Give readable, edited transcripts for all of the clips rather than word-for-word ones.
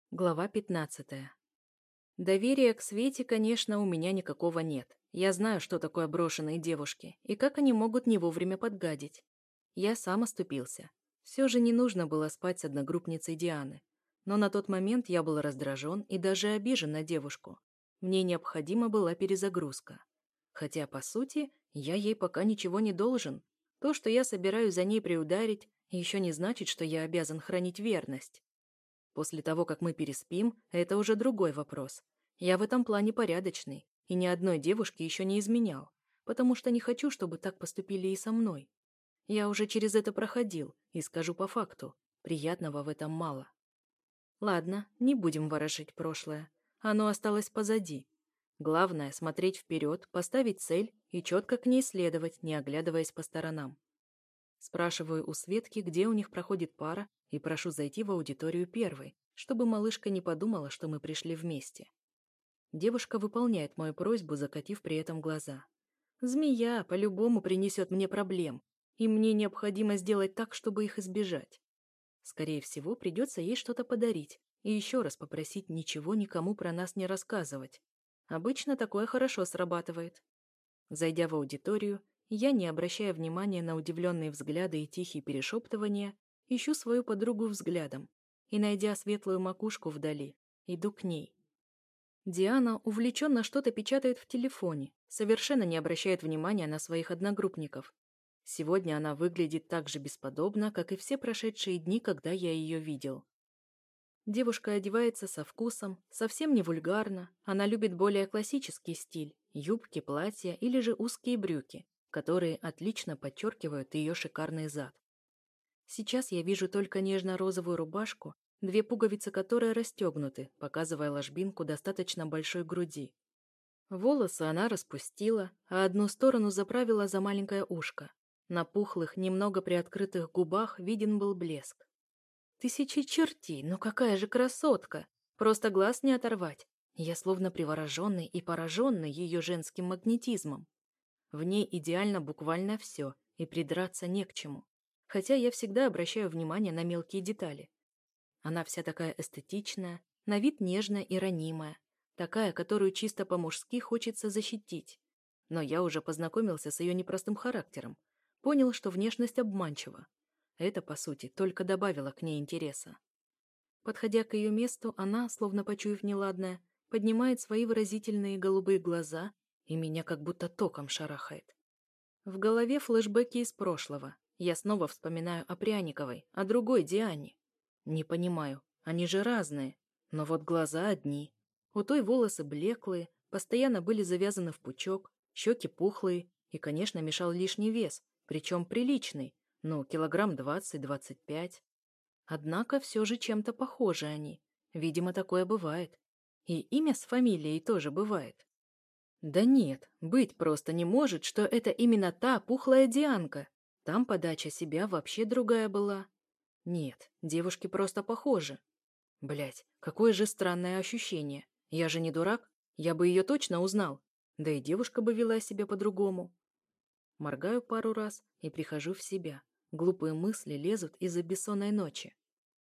Глава 15. Доверия к Свете, конечно, у меня никакого нет. Я знаю, что такое брошенные девушки, и как они могут не вовремя подгадить. Я сам оступился. Все же не нужно было спать с одногруппницей Дианы. Но на тот момент я был раздражен и даже обижен на девушку. Мне необходима была перезагрузка. Хотя, по сути, я ей пока ничего не должен. То, что я собираюсь за ней приударить, еще не значит, что я обязан хранить верность. После того, как мы переспим, это уже другой вопрос. Я в этом плане порядочный, и ни одной девушке еще не изменял, потому что не хочу, чтобы так поступили и со мной. Я уже через это проходил, и скажу по факту, приятного в этом мало. Ладно, не будем ворошить прошлое. Оно осталось позади. Главное — смотреть вперед, поставить цель и четко к ней следовать, не оглядываясь по сторонам. Спрашиваю у Светки, где у них проходит пара, и прошу зайти в аудиторию первой, чтобы малышка не подумала, что мы пришли вместе. Девушка выполняет мою просьбу, закатив при этом глаза. Змея по-любому принесет мне проблем, и мне необходимо сделать так, чтобы их избежать. Скорее всего, придется ей что-то подарить и еще раз попросить ничего никому про нас не рассказывать. Обычно такое хорошо срабатывает. Зайдя в аудиторию, я, не обращая внимания на удивленные взгляды и тихие перешептывания, ищу свою подругу взглядом и, найдя светлую макушку вдали, иду к ней. Диана увлеченно что-то печатает в телефоне, совершенно не обращает внимания на своих одногруппников. Сегодня она выглядит так же бесподобно, как и все прошедшие дни, когда я ее видел. Девушка одевается со вкусом, совсем не вульгарно, она любит более классический стиль, юбки, платья или же узкие брюки, которые отлично подчеркивают ее шикарный зад. Сейчас я вижу только нежно-розовую рубашку, две пуговицы которой расстегнуты, показывая ложбинку достаточно большой груди. Волосы она распустила, а одну сторону заправила за маленькое ушко. На пухлых, немного приоткрытых губах виден был блеск. Тысячи чертей, ну какая же красотка! Просто глаз не оторвать. Я словно привороженный и пораженный ее женским магнетизмом. В ней идеально буквально все, и придраться не к чему. Хотя я всегда обращаю внимание на мелкие детали. Она вся такая эстетичная, на вид нежная и ранимая, такая, которую чисто по-мужски хочется защитить. Но я уже познакомился с ее непростым характером, понял, что внешность обманчива. Это, по сути, только добавило к ней интереса. Подходя к ее месту, она, словно почуяв неладное, поднимает свои выразительные голубые глаза, и меня как будто током шарахает. В голове флешбеки из прошлого. Я снова вспоминаю о Пряниковой, о другой Диане. Не понимаю, они же разные, но вот глаза одни. У той волосы блеклые, постоянно были завязаны в пучок, щеки пухлые, и, конечно, мешал лишний вес, причем приличный, ну, килограмм 20-25. Однако все же чем-то похожи они. Видимо, такое бывает. И имя с фамилией тоже бывает. Да нет, быть просто не может, что это именно та пухлая Дианка. Там подача себя вообще другая была. Нет, девушки просто похожи. Блять, какое же странное ощущение. Я же не дурак, я бы ее точно узнал. Да и девушка бы вела себя по-другому. Моргаю пару раз и прихожу в себя. Глупые мысли лезут из-за бессонной ночи.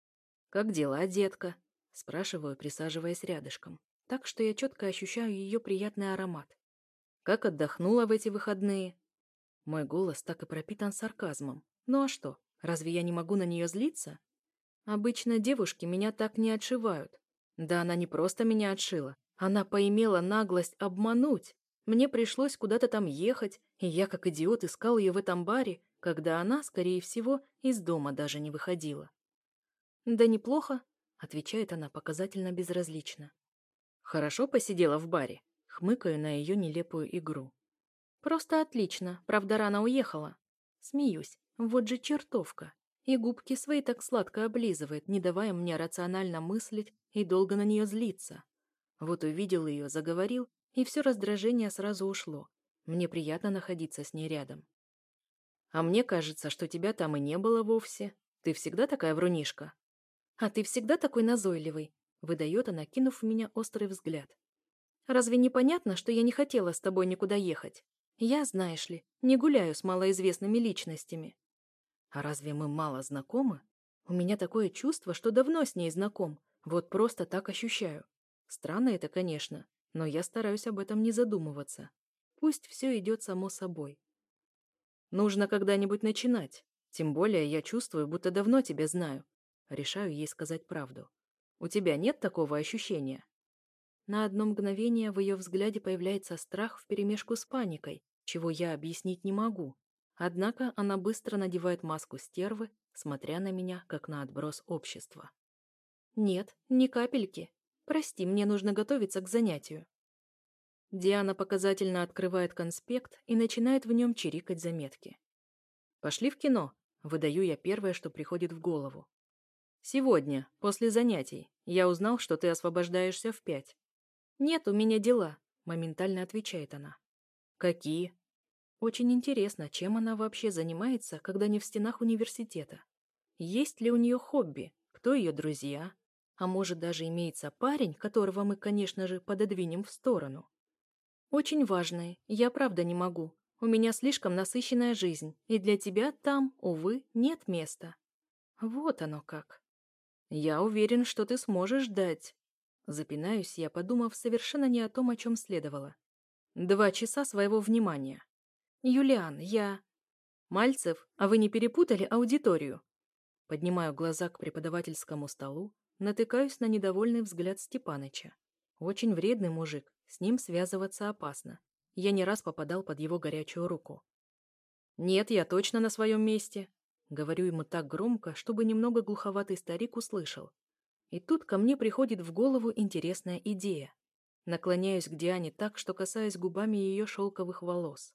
«Как дела, детка?» – спрашиваю, присаживаясь рядышком, так что я четко ощущаю ее приятный аромат. «Как отдохнула в эти выходные?» Мой голос так и пропитан сарказмом. Ну а что, разве я не могу на нее злиться? Обычно девушки меня так не отшивают. Да она не просто меня отшила, она поимела наглость обмануть. Мне пришлось куда-то там ехать, и я как идиот искал ее в этом баре, когда она, скорее всего, из дома даже не выходила. «Да неплохо», — отвечает она показательно безразлично. «Хорошо посидела в баре», — хмыкаю на ее нелепую игру. «Просто отлично, правда, рано уехала». Смеюсь, вот же чертовка. И губки свои так сладко облизывает, не давая мне рационально мыслить и долго на нее злиться. Вот увидел ее, заговорил, и все раздражение сразу ушло. Мне приятно находиться с ней рядом. «А мне кажется, что тебя там и не было вовсе. Ты всегда такая врунишка?» «А ты всегда такой назойливый», — выдает она, кинув в меня острый взгляд. «Разве не понятно, что я не хотела с тобой никуда ехать? Я, знаешь ли, не гуляю с малоизвестными личностями». «А разве мы мало знакомы? У меня такое чувство, что давно с ней знаком, Вот просто так ощущаю. Странно это, конечно, но я стараюсь об этом не задумываться. Пусть все идет само собой. Нужно когда-нибудь начинать. Тем более я чувствую, будто давно тебя знаю. Решаю ей сказать правду. У тебя нет такого ощущения? На одно мгновение в ее взгляде появляется страх вперемешку с паникой, чего я объяснить не могу. Однако она быстро надевает маску стервы, смотря на меня, как на отброс общества. «Нет, ни капельки. Прости, мне нужно готовиться к занятию». Диана показательно открывает конспект и начинает в нем чирикать заметки. «Пошли в кино», — выдаю я первое, что приходит в голову. «Сегодня, после занятий, я узнал, что ты освобождаешься в 5. «Нет, у меня дела», — моментально отвечает она. «Какие?» Очень интересно, чем она вообще занимается, когда не в стенах университета. Есть ли у нее хобби? Кто ее друзья? А может, даже имеется парень, которого мы, конечно же, пододвинем в сторону? Очень важное. Я правда не могу. У меня слишком насыщенная жизнь, и для тебя там, увы, нет места. Вот оно как. Я уверен, что ты сможешь дать. Запинаюсь я, подумав совершенно не о том, о чем следовало. 2 часа своего внимания. Юлиан, я... Мальцев, а вы не перепутали аудиторию? Поднимаю глаза к преподавательскому столу, натыкаюсь на недовольный взгляд Степаныча. Очень вредный мужик, с ним связываться опасно. Я не раз попадал под его горячую руку. «Нет, я точно на своем месте», — говорю ему так громко, чтобы немного глуховатый старик услышал. И тут ко мне приходит в голову интересная идея. Наклоняюсь к Диане так, что касаюсь губами ее шелковых волос.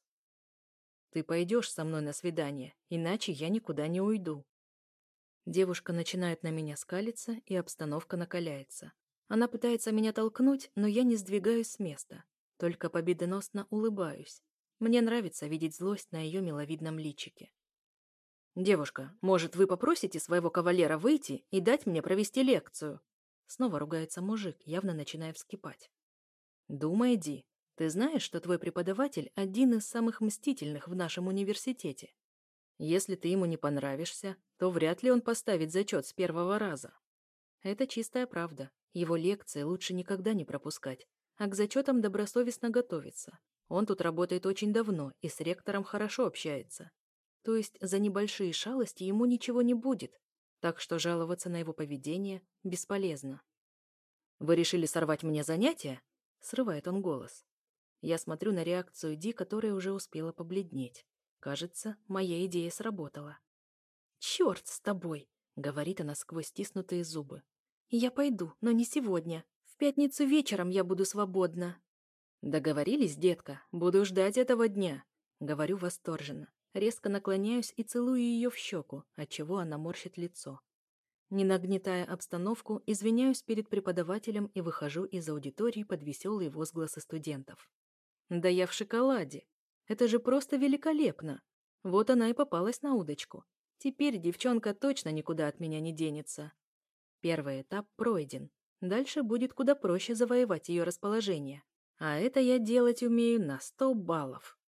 «Ты пойдешь со мной на свидание, иначе я никуда не уйду». Девушка начинает на меня скалиться, и обстановка накаляется. Она пытается меня толкнуть, но я не сдвигаюсь с места. Только победоносно улыбаюсь. Мне нравится видеть злость на ее миловидном личике. «Девушка, может, вы попросите своего кавалера выйти и дать мне провести лекцию?» Снова ругается мужик, явно начиная вскипать. «Думай, Ди, ты знаешь, что твой преподаватель один из самых мстительных в нашем университете? Если ты ему не понравишься, то вряд ли он поставит зачет с первого раза». Это чистая правда. Его лекции лучше никогда не пропускать, а к зачетам добросовестно готовиться. Он тут работает очень давно и с ректором хорошо общается. То есть за небольшие шалости ему ничего не будет, так что жаловаться на его поведение бесполезно. «Вы решили сорвать мне занятия?» — срывает он голос. Я смотрю на реакцию Ди, которая уже успела побледнеть. Кажется, моя идея сработала. «Черт с тобой!» — говорит она сквозь стиснутые зубы. «Я пойду, но не сегодня. В пятницу вечером я буду свободна». «Договорились, детка, буду ждать этого дня», — говорю восторженно. Резко наклоняюсь и целую ее в щеку, отчего она морщит лицо. Не нагнетая обстановку, извиняюсь перед преподавателем и выхожу из аудитории под веселые возгласы студентов. «Да я в шоколаде! Это же просто великолепно! Вот она и попалась на удочку. Теперь девчонка точно никуда от меня не денется». Первый этап пройден. Дальше будет куда проще завоевать ее расположение. А это я делать умею на 100 баллов.